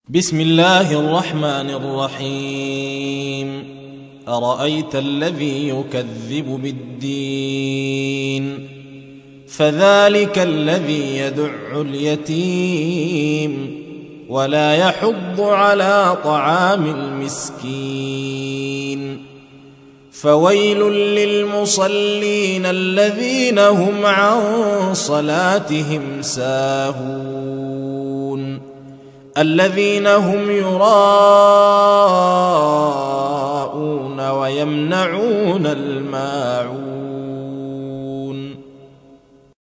بسم الله الرحمن الرحيم. أرأيت الذي يكذب بالدين فذلك الذي يدع اليتيم ولا يحض على طعام المسكين فويل للمصلين الذين هم عن صلاتهم ساهون الذين هم يراءون ويمنعون الماعون